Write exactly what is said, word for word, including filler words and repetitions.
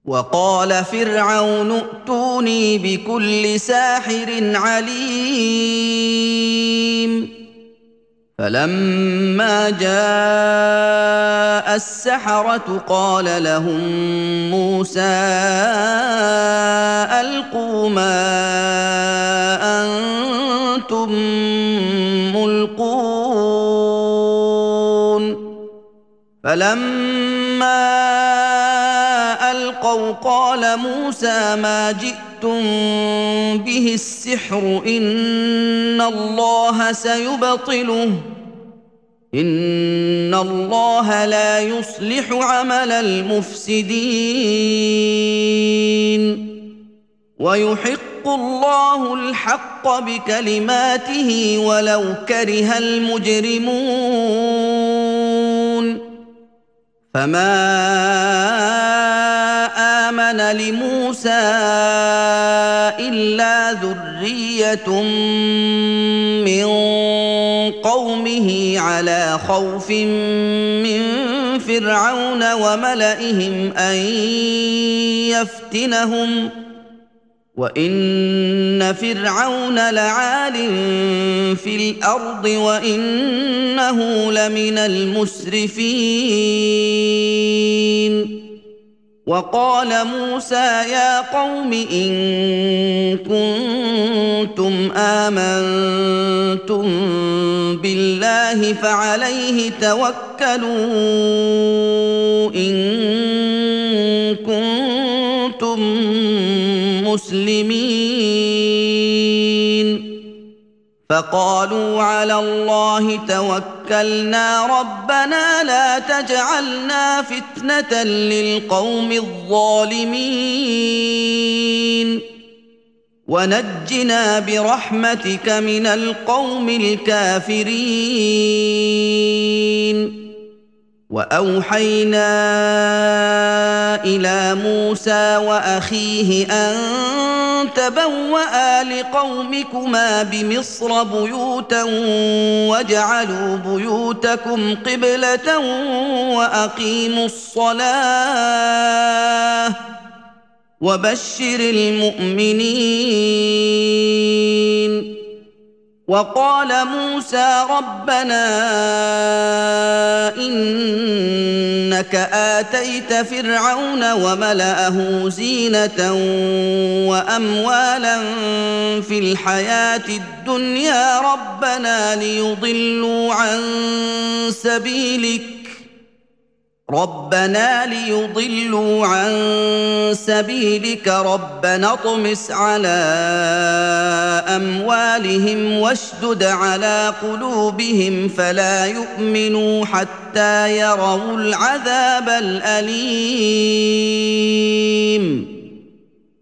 وقال فرعون ائتوني بكل ساحر عليم فلما جاء السحرة قال لهم موسى ألقوا ما أنتم ملقون فلما ألقوا قال موسى ما جئتم به السحر إن الله سيبطله إن الله لا يصلح عمل المفسدين ويحق الله الحق بكلماته ولو كره المجرمون فما آمن لموسى إلا ذرية من قومه على خوف من فرعون وملئهم أن يفتنهم وإن فرعون لعال في الأرض وإنه لمن المسرفين وقال موسى يا قوم إن كنتم آمنتم بالله فعليه توكلوا إن كنتم مسلمين فقالوا على الله توكلنا ربنا لا تجعلنا فتنة للقوم الظالمين ونجنا برحمتك من القوم الكافرين وأوحينا إلى موسى وأخيه أن تبوأ لقومكما بمصر بيوتا واجعلوا بيوتكم قبلة وأقيموا الصلاة وبشر المؤمنين وقال موسى ربنا إنك آتيت فرعون وملأه زينة وأموالا في الحياة الدنيا ربنا ليضلوا عن سبيلك ربنا ليضلوا عن سبيلك ربنا اطمس على أموالهم واشدد على قلوبهم فلا يؤمنوا حتى يروا العذاب الأليم